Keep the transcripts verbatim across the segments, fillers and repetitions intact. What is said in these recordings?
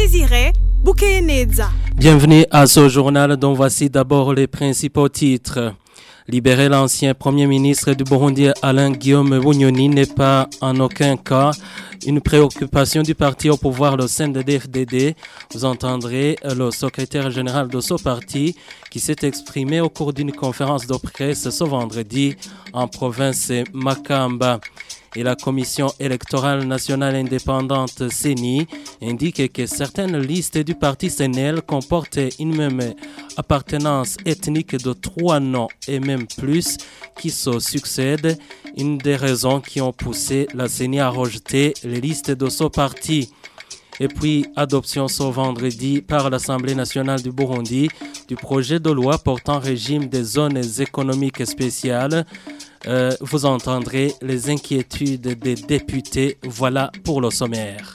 Désiré Bukeyeneza. Bienvenue à ce journal dont voici d'abord les principaux titres. Libérer l'ancien Premier ministre du Burundi Alain Guillaume Bunyoni n'est pas en aucun cas une préoccupation du parti au pouvoir, le C N D D F D D. Vous entendrez le secrétaire général de ce parti qui s'est exprimé au cours d'une conférence de presse ce vendredi en province Makamba. Et la Commission électorale nationale indépendante C E N I indique que certaines listes du parti C N L comportent une même appartenance ethnique de trois noms et même plus qui se succèdent. Une des raisons qui ont poussé la C E N I à rejeter les listes de ce parti. Et puis, adoption ce vendredi par l'Assemblée nationale du Burundi du projet de loi portant régime des zones économiques spéciales. Euh, vous entendrez les inquiétudes des députés. Voilà pour le sommaire.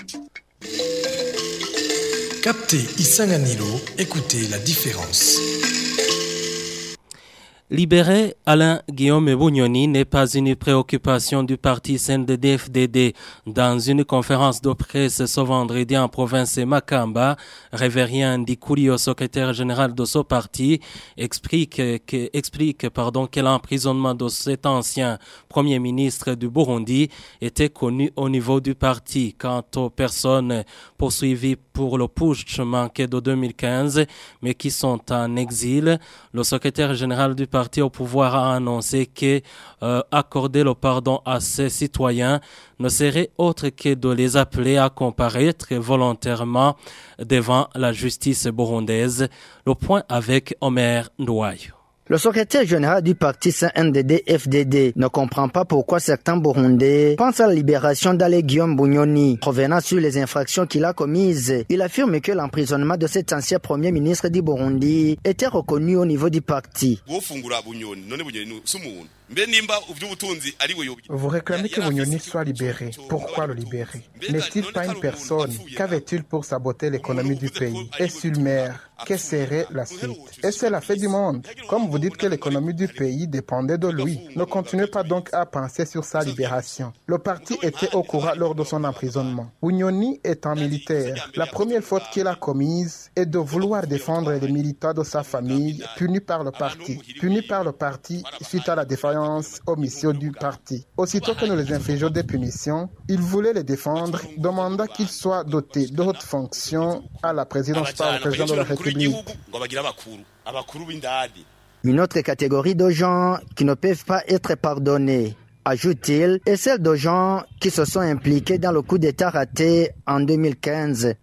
Captez Isanganilo, écoutez la différence. Libérer Alain Guillaume Bunyoni n'est pas une préoccupation du parti C N D D F D D. Dans une conférence de presse ce vendredi en province Makamba, Révérien Ndikurio, secrétaire général de ce parti, explique, que, explique pardon, que l'emprisonnement de cet ancien premier ministre du Burundi était connu au niveau du parti. Quant aux personnes poursuivies pour le putsch manqué de deux mille quinze, mais qui sont en exil, le secrétaire général du parti au pouvoir a annoncé que euh, accorder le pardon à ces citoyens ne serait autre que de les appeler à comparaître volontairement devant la justice burundaise. Le point avec Omer Ndouayo. Le secrétaire général du parti C N D D F D D ne comprend pas pourquoi certains Burundais pensent à la libération d'Alain Guillaume Bunyoni. Revenant sur les infractions qu'il a commises, il affirme que l'emprisonnement de cet ancien premier ministre du Burundi était reconnu au niveau du parti. Vous réclamez que Bunyoni soit libéré. Pourquoi le libérer? N'est-il pas une personne? Qu'avait-il pour saboter l'économie du pays? Est-ce une mère? Quelle serait la suite? Et c'est la fête du monde. Comme vous dites que l'économie du pays dépendait de lui, ne continuez pas donc à penser sur sa libération. Le parti était au courant lors de son emprisonnement. Bunyoni est un militaire. La première faute qu'il a commise est de vouloir défendre les militants de sa famille, punis par le parti. Punis par le parti suite à la défaillance aux missions du parti. Aussitôt que nous les infligeons des punitions, il voulait les défendre, demanda qu'ils soient dotés d'autres fonctions à la présidence par le président de la République. Une autre catégorie de gens qui ne peuvent pas être pardonnés, ajoute-t-il, est celle de gens qui se sont impliqués dans le coup d'État raté en deux mille quinze.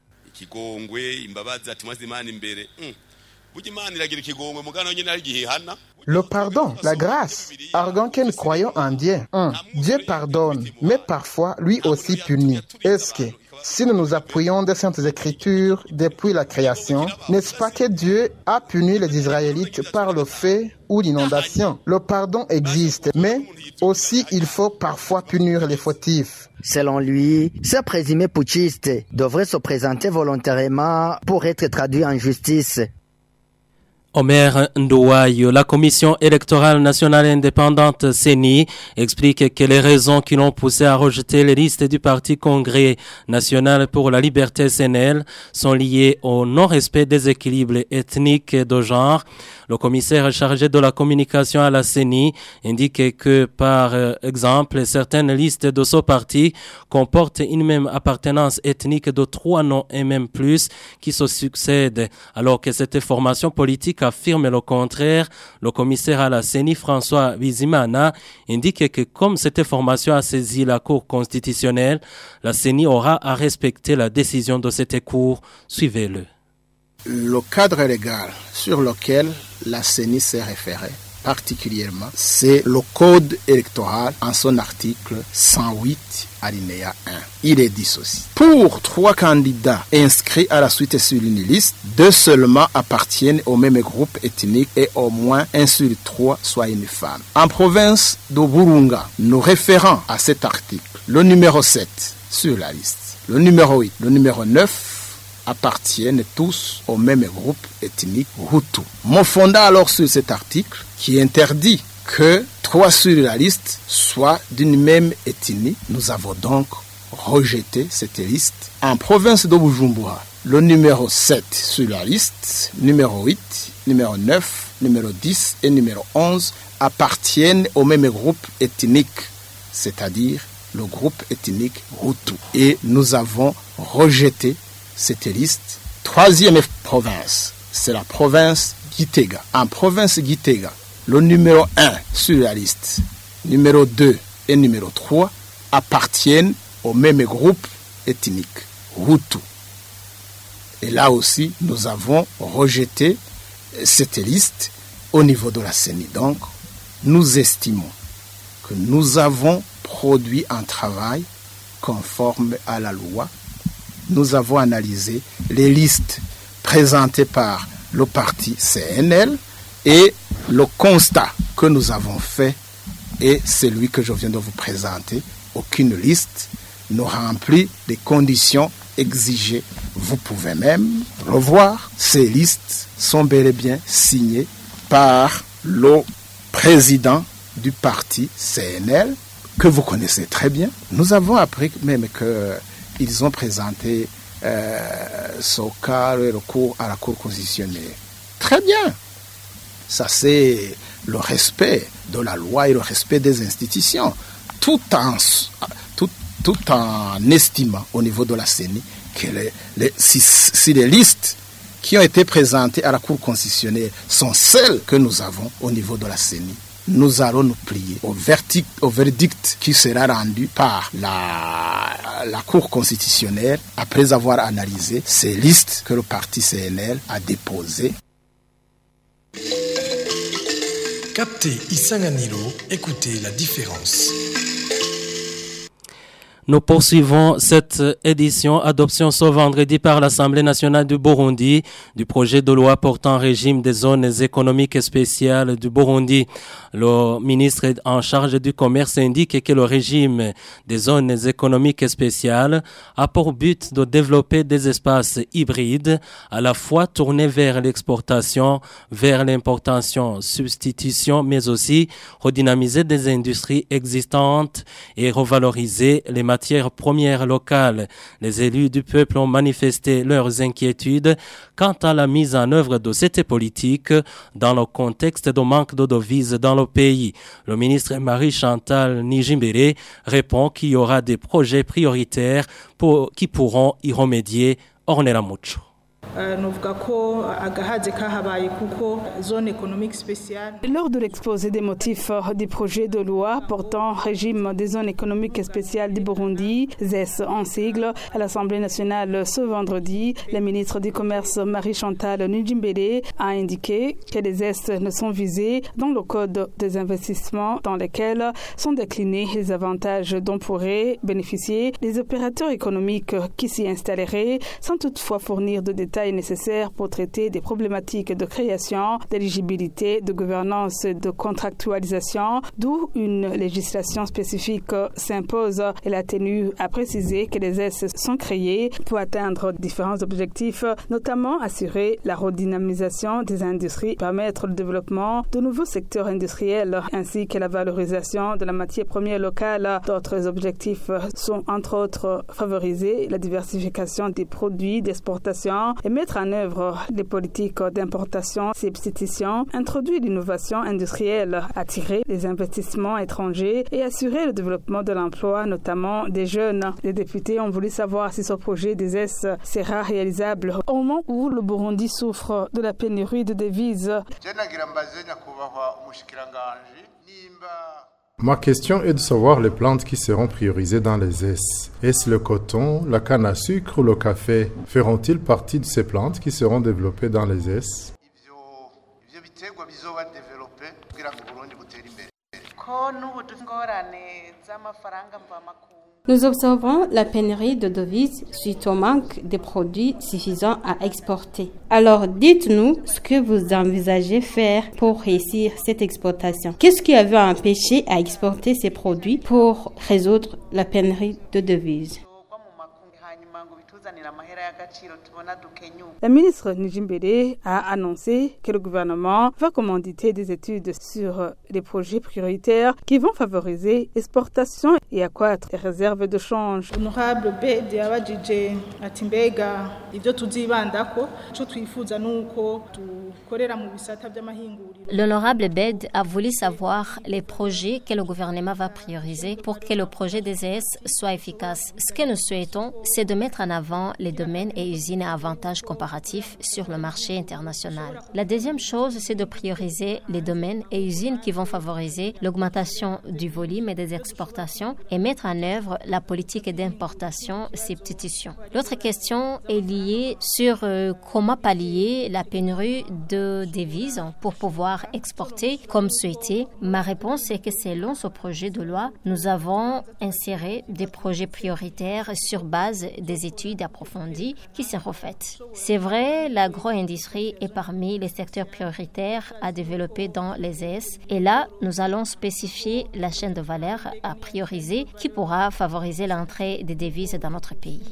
Le pardon, la grâce, arrogant que nous croyons en Dieu. Un, Dieu pardonne, mais parfois lui aussi punit. Est-ce que, si nous nous appuyons des Saintes Écritures depuis la création, n'est-ce pas que Dieu a puni les Israélites par le feu ou l'inondation? Le pardon existe, mais aussi il faut parfois punir les fautifs. Selon lui, ces présumés putschistes devraient se présenter volontairement pour être traduits en justice. Omer Ndouayo, la Commission électorale nationale indépendante C E N I explique que les raisons qui l'ont poussé à rejeter les listes du Parti Congrès national pour la liberté C N L sont liées au non-respect des équilibres ethniques et de genre. Le commissaire chargé de la communication à la C E N I indique que, par exemple, certaines listes de ce parti comportent une même appartenance ethnique de trois noms et même plus qui se succèdent, alors que cette formation politique affirme le contraire. Le commissaire à la C E N I, François Bizimana, indique que comme cette formation a saisi la Cour constitutionnelle, la C E N I aura à respecter la décision de cette Cour. Suivez-le. Le cadre légal sur lequel la C E N I s'est référée particulièrement, c'est le code électoral en son article cent huit, alinéa un. Il est dit ceci. Pour trois candidats inscrits à la suite sur une liste, deux seulement appartiennent au même groupe ethnique et au moins un sur trois soit une femme. En province de Burunga, nous référons à cet article le numéro sept sur la liste, le numéro huit, le numéro neuf appartiennent tous au même groupe ethnique Hutu. Me fondant alors sur cet article qui interdit que trois sur la liste soient d'une même ethnie, nous avons donc rejeté cette liste. En province de Bujumbura, le numéro sept sur la liste, numéro huit, numéro neuf, numéro dix et numéro onze appartiennent au même groupe ethnique, c'est-à-dire le groupe ethnique Hutu. Et nous avons rejeté cette liste. Troisième province, c'est la province Gitega. En province Gitega, le numéro un sur la liste, numéro deux et numéro trois appartiennent au même groupe ethnique, Hutu. Et là aussi, nous avons rejeté cette liste au niveau de la C E N I. Donc, nous estimons que nous avons produit un travail conforme à la loi. Nous avons analysé les listes présentées par le parti C N L et le constat que nous avons fait est celui que je viens de vous présenter. Aucune liste ne remplit les conditions exigées. Vous pouvez même revoir, ces listes sont bel et bien signées par le président du parti C N L, que vous connaissez très bien. Nous avons appris même qu'ils ont présenté euh, ce cas, le recours à la Cour constitutionnelle. Très bien. Ça, c'est le respect de la loi et le respect des institutions, tout en, tout, tout en estimant au niveau de la C E N I que les, les, si, si les listes qui ont été présentées à la Cour constitutionnelle sont celles que nous avons au niveau de la C E N I, nous allons nous plier au verdict, au verdict qui sera rendu par la, la Cour constitutionnelle après avoir analysé ces listes que le parti C N L a déposées. Captez Isanganilo, écoutez la différence. Nous poursuivons cette édition, adoption ce vendredi par l'Assemblée nationale du Burundi du projet de loi portant régime des zones économiques spéciales du Burundi. Le ministre en charge du commerce indique que le régime des zones économiques spéciales a pour but de développer des espaces hybrides à la fois tournés vers l'exportation, vers l'importation, substitution, mais aussi redynamiser des industries existantes et revaloriser les matières premières locales. Les élus du peuple ont manifesté leurs inquiétudes quant à la mise en œuvre de cette politique dans le contexte de manque de devises dans le pays. Le ministre Marie-Chantal Nijimbere répond qu'il y aura des projets prioritaires pour, qui pourront y remédier. Ornella Mucho. Lors de l'exposé des motifs du projet de loi portant régime des zones économiques spéciales du Burundi, Z E S en sigle, à l'Assemblée nationale ce vendredi, la ministre du Commerce Marie-Chantal Nijimbere a indiqué que les Z E S ne sont visés dans le code des investissements dans lesquels sont déclinés les avantages dont pourraient bénéficier les opérateurs économiques qui s'y installeraient sans toutefois fournir de détails nécessaires pour traiter des problématiques de création, d'éligibilité, de gouvernance et de contractualisation, d'où une législation spécifique s'impose. Elle a tenu à préciser que les Z E S sont créés pour atteindre différents objectifs, notamment assurer la redynamisation des industries, permettre le développement de nouveaux secteurs industriels, ainsi que la valorisation de la matière première locale. D'autres objectifs sont entre autres favoriser la diversification des produits d'exportation et mettre en œuvre des politiques d'importation, substitution, introduire l'innovation industrielle, attirer les investissements étrangers et assurer le développement de l'emploi, notamment des jeunes. Les députés ont voulu savoir si ce projet des Z E S sera réalisable au moment où le Burundi souffre de la pénurie de devises. Ma question est de savoir les plantes qui seront priorisées dans les Z E S. Est-ce le coton, la canne à sucre ou le café? Feront-ils partie de ces plantes qui seront développées dans les Z E S? Nous observons la pénurie de devises suite au manque de produits suffisants à exporter. Alors, dites-nous ce que vous envisagez faire pour réussir cette exportation. Qu'est-ce qui avait empêché à exporter ces produits pour résoudre la pénurie de devises? La ministre Nijimbere a annoncé que le gouvernement va commanditer des études sur les projets prioritaires qui vont favoriser l'exportation et accroître les réserves de change. Honorable Bede yabajije ati mbega ivyo tuzibandako cyo twifuza nuko dukorera mu bisata by'amahinguriro. L'honorable Bede a voulu savoir les projets que le gouvernement va prioriser pour que le projet des E S soit efficace. Ce que nous souhaitons, c'est de mettre en avant les domaines et usines à avantage comparatif sur le marché international. La deuxième chose, c'est de prioriser les domaines et usines qui vont favoriser l'augmentation du volume et des exportations et mettre en œuvre la politique d'importation-substitution. L'autre question est liée sur euh, comment pallier la pénurie de devises pour pouvoir exporter comme souhaité. Ma réponse est que selon ce projet de loi, nous avons inséré des projets prioritaires sur base des études approfondies qui seront faites. C'est vrai, l'agro-industrie est parmi les secteurs prioritaires à développer dans les E S et là, nous allons spécifier la chaîne de valeur à prioriser qui pourra favoriser l'entrée des devises dans notre pays.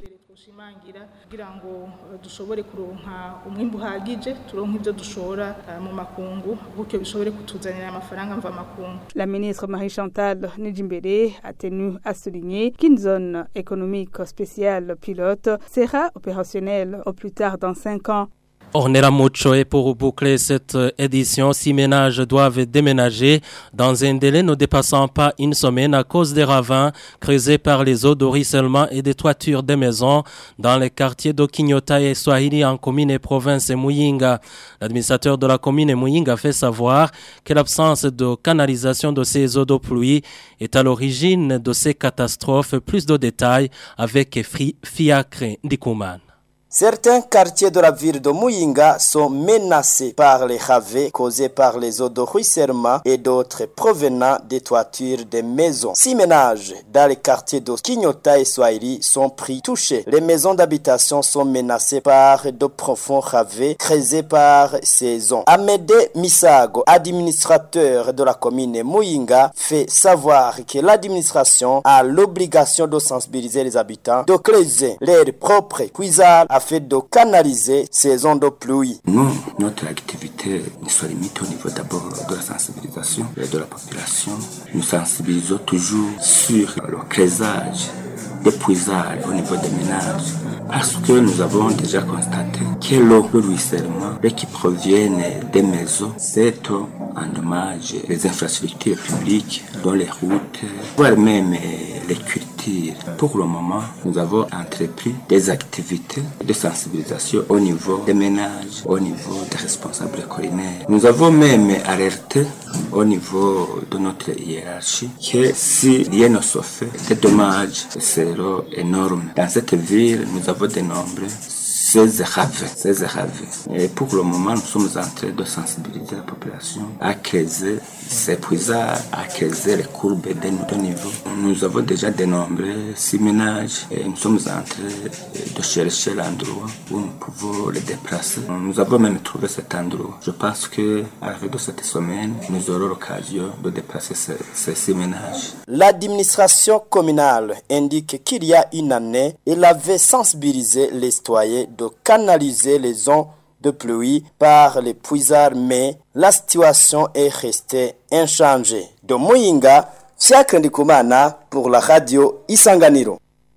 La ministre Marie-Chantal Nijimbere a tenu à souligner qu'une zone économique spéciale pilote sera opérationnelle au plus tard dans cinq ans. Ornella Mucho, et pour boucler cette édition, six ménages doivent déménager dans un délai ne dépassant pas une semaine à cause des ravins creusés par les eaux de ruissellement et des toitures des maisons dans les quartiers d'Okinyota et Swahili en commune et province Muyinga. L'administrateur de la commune Muyinga fait savoir que l'absence de canalisation de ces eaux de pluie est à l'origine de ces catastrophes. Plus de détails avec Fiacre Ndikuman. Certains quartiers de la ville de Muyinga sont menacés par les ravins causés par les eaux de ruissellement et d'autres provenant des toitures des maisons. Six ménages dans les quartiers de Kinyota et Swahili sont pris touchés. Les maisons d'habitation sont menacées par de profonds ravins creusés par ces eaux. Amédé Misago, administrateur de la commune Muyinga, fait savoir que l'administration a l'obligation de sensibiliser les habitants, de creuser leurs propres puisards afin de canaliser ces zones de pluie. Nous, notre activité ne soit limitée au niveau d'abord de la sensibilisation de la population. Nous sensibilisons toujours sur le creusage des puisards au niveau des ménages parce que nous avons déjà constaté que l'eau de ruissellement qui proviennent des maisons, cette eau endommage les infrastructures publiques, dont les routes, voire même les cultures. Pour le moment, nous avons entrepris des activités de sensibilisation au niveau des ménages, au niveau des responsables culinaires. Nous avons même alerté au niveau de notre hiérarchie que si rien ne se fait, des dommages seront énormes. Dans cette ville, nous avons dénombré seize ravins. seize ravins. Et pour le moment, nous sommes en train de sensibiliser la population à creuser ces puisards, à creuser les courbes de niveau. Nous avons déjà dénombré six ménages et nous sommes en train de chercher l'endroit où nous pouvons les déplacer. Nous avons même trouvé cet endroit. Je pense que à la fin de cette semaine, nous aurons l'occasion de déplacer ces, ces six ménages. L'administration communale indique qu'il y a une année, elle avait sensibilisé les citoyens de canaliser les zones de pluie par les puisards, mais la situation est restée inchangée. De Muyinga, Fiacre Ndikumana pour la radio Isanganiro.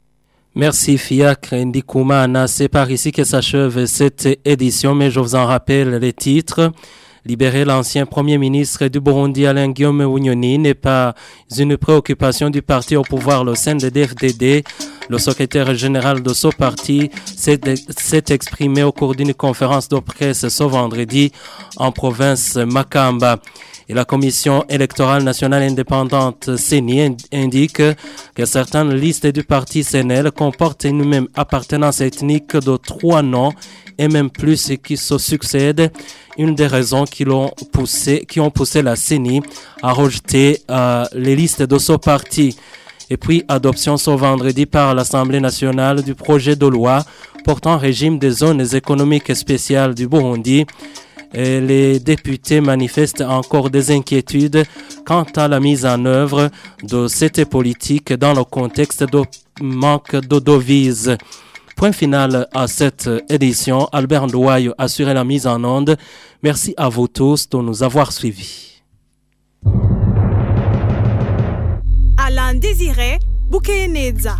Merci Fiacre Ndikumana. C'est par ici que s'achève cette édition, mais je vous en rappelle les titres. Libérer l'ancien Premier ministre du Burundi, Alain Guillaume Bunyoni, n'est pas une préoccupation du parti au pouvoir, le C N D D F D D. Le secrétaire général de ce parti s'est, s'est exprimé au cours d'une conférence de presse ce vendredi en province Makamba. Et la Commission électorale nationale indépendante C E N I indique que certaines listes du parti C N L comportent une même appartenance ethnique de trois noms et même plus qui se succèdent. Une des raisons qui, l'ont poussé, qui ont poussé la C E N I à rejeter euh, les listes de ce parti. Et puis, adoption ce vendredi par l'Assemblée nationale du projet de loi portant régime des zones économiques spéciales du Burundi. Et les députés manifestent encore des inquiétudes quant à la mise en œuvre de cette politique dans le contexte de manque de devises. Point final à cette édition. Albert Ndouayo assurait la mise en onde. Merci à vous tous de nous avoir suivis. Alain Désiré Boukeneza.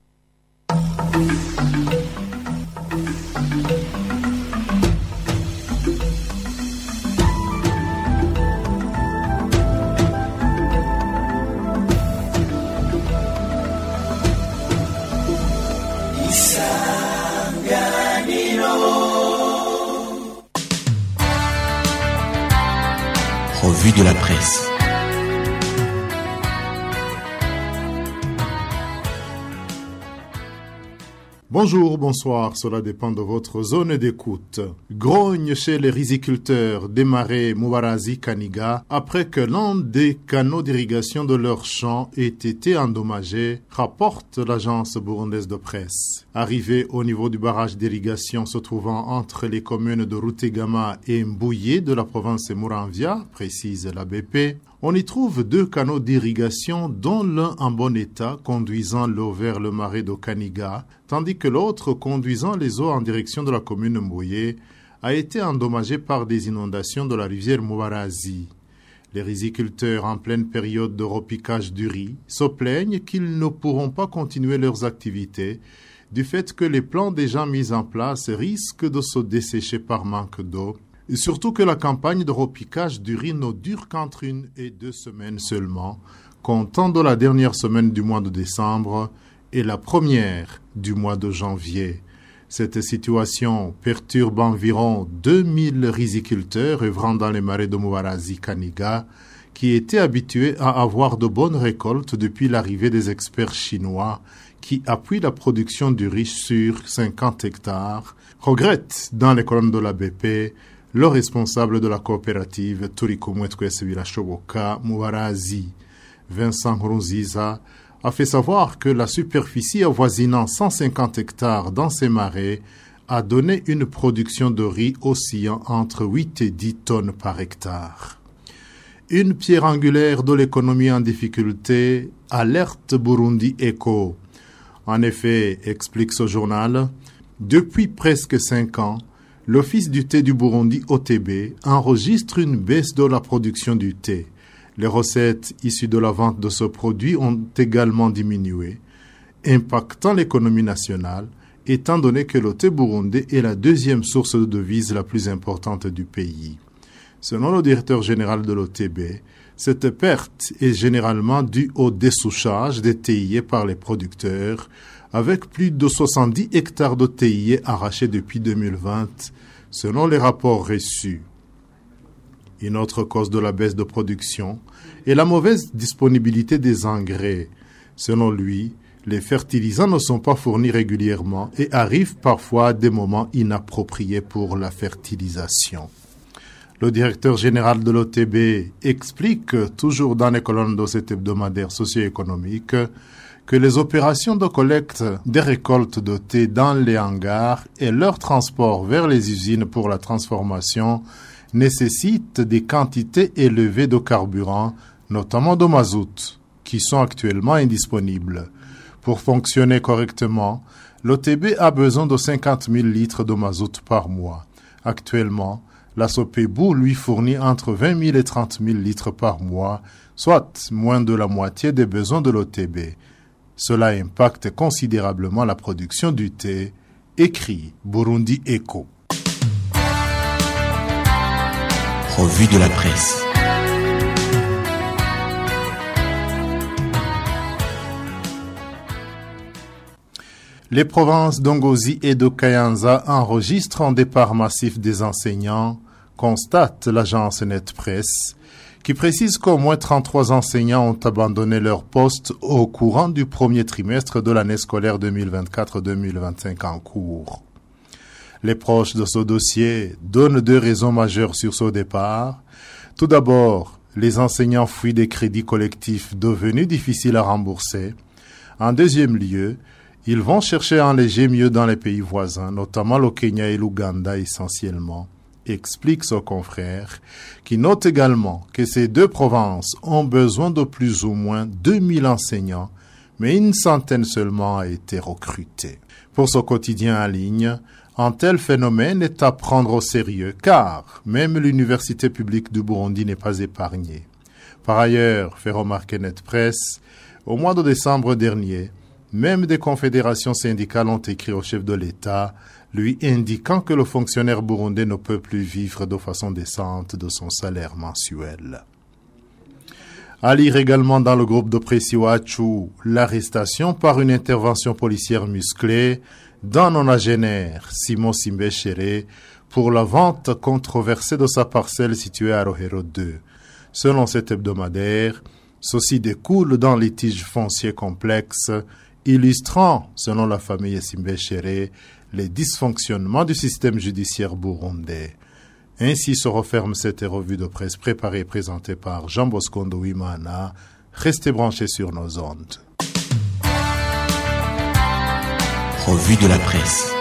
Revue de la presse. Bonjour, bonsoir, cela dépend de votre zone d'écoute. Grogne chez les riziculteurs des marais Mubarazi Kaniga après que l'un des canaux d'irrigation de leur champ ait été endommagé, rapporte l'agence burundaise de presse. Arrivé au niveau du barrage d'irrigation se trouvant entre les communes de Rutegama et Mbouye de la province Muramvia, précise la B P, on y trouve deux canaux d'irrigation, dont l'un en bon état, conduisant l'eau vers le marais de Kaniga, tandis que l'autre, conduisant les eaux en direction de la commune Mbouye, a été endommagé par des inondations de la rivière Mubarazi. Les riziculteurs, en pleine période de repiquage du riz, se plaignent qu'ils ne pourront pas continuer leurs activités du fait que les plans déjà mis en place risquent de se dessécher par manque d'eau. Et surtout que la campagne de repiquage du riz ne dure qu'entre une et deux semaines seulement, comptant de la dernière semaine du mois de décembre et la première du mois de janvier. Cette situation perturbe environ deux mille riziculteurs œuvrant dans les marais de Mubarazi Kaniga, qui étaient habitués à avoir de bonnes récoltes depuis l'arrivée des experts chinois qui appuient la production du riz sur cinquante hectares, regrette dans les colonnes de la B P le responsable de la coopérative Turikumwetkwese Birashoboka Mubarazi, Vincent Nkurunziza, a fait savoir que la superficie avoisinant cent cinquante hectares dans ces marais a donné une production de riz oscillant entre huit et dix tonnes par hectare. Une pierre angulaire de l'économie en difficulté, alerte Burundi Echo. En effet, explique ce journal, depuis presque cinq ans, l'Office du thé du Burundi O T B enregistre une baisse de la production du thé. Les recettes issues de la vente de ce produit ont également diminué, impactant l'économie nationale, étant donné que le thé burundais est la deuxième source de devises la plus importante du pays. Selon le directeur général de l'O T B, cette perte est généralement due au dessouchage des théiers par les producteurs, avec plus de soixante-dix hectares de théiers arrachés depuis deux mille vingt, selon les rapports reçus. Une autre cause de la baisse de production est la mauvaise disponibilité des engrais. Selon lui, les fertilisants ne sont pas fournis régulièrement et arrivent parfois à des moments inappropriés pour la fertilisation. Le directeur général de l'O T B explique, toujours dans les colonnes de cet hebdomadaire socio-économique, que les opérations de collecte des récoltes de thé dans les hangars et leur transport vers les usines pour la transformation nécessitent des quantités élevées de carburant, notamment de mazout, qui sont actuellement indisponibles. Pour fonctionner correctement, l'O T B a besoin de cinquante mille litres de mazout par mois. Actuellement, la Sopébou lui fournit entre vingt mille et trente mille litres par mois, soit moins de la moitié des besoins de l'O T B. Cela impacte considérablement la production du thé, écrit Burundi Echo. Revue de la presse. Les provinces d'Ongozi et de Kayanza enregistrent un départ massif des enseignants, constate l'agence Net Presse, qui précise qu'au moins trente-trois enseignants ont abandonné leur poste au courant du premier trimestre de l'année scolaire deux mille vingt-quatre deux mille vingt-cinq en cours. Les proches de ce dossier donnent deux raisons majeures sur ce départ. Tout d'abord, les enseignants fuient des crédits collectifs devenus difficiles à rembourser. En deuxième lieu, ils vont chercher à enléger mieux dans les pays voisins, notamment le Kenya et l'Ouganda essentiellement, explique son confrère, qui note également que ces deux provinces ont besoin de plus ou moins deux mille enseignants, mais une centaine seulement a été recrutée. Pour ce quotidien en ligne, un tel phénomène est à prendre au sérieux car même l'université publique du Burundi n'est pas épargnée. Par ailleurs, fait remarquer Net Presse, au mois de décembre dernier, même des confédérations syndicales ont écrit au chef de l'État, lui indiquant que le fonctionnaire burundais ne peut plus vivre de façon décente de son salaire mensuel. À lire également dans le groupe de presse Iwachu, l'arrestation par une intervention policière musclée d'un nonagénaire, Simon Simbechere, pour la vente controversée de sa parcelle située à Rohero deux. Selon cet hebdomadaire, ceci découle d'un litige foncier complexe, illustrant, selon la famille Simbechere, les dysfonctionnements du système judiciaire burundais. Ainsi se referme cette revue de presse préparée et présentée par Jean Bosco Ndouimana. Restez branchés sur nos ondes. Revue de la presse.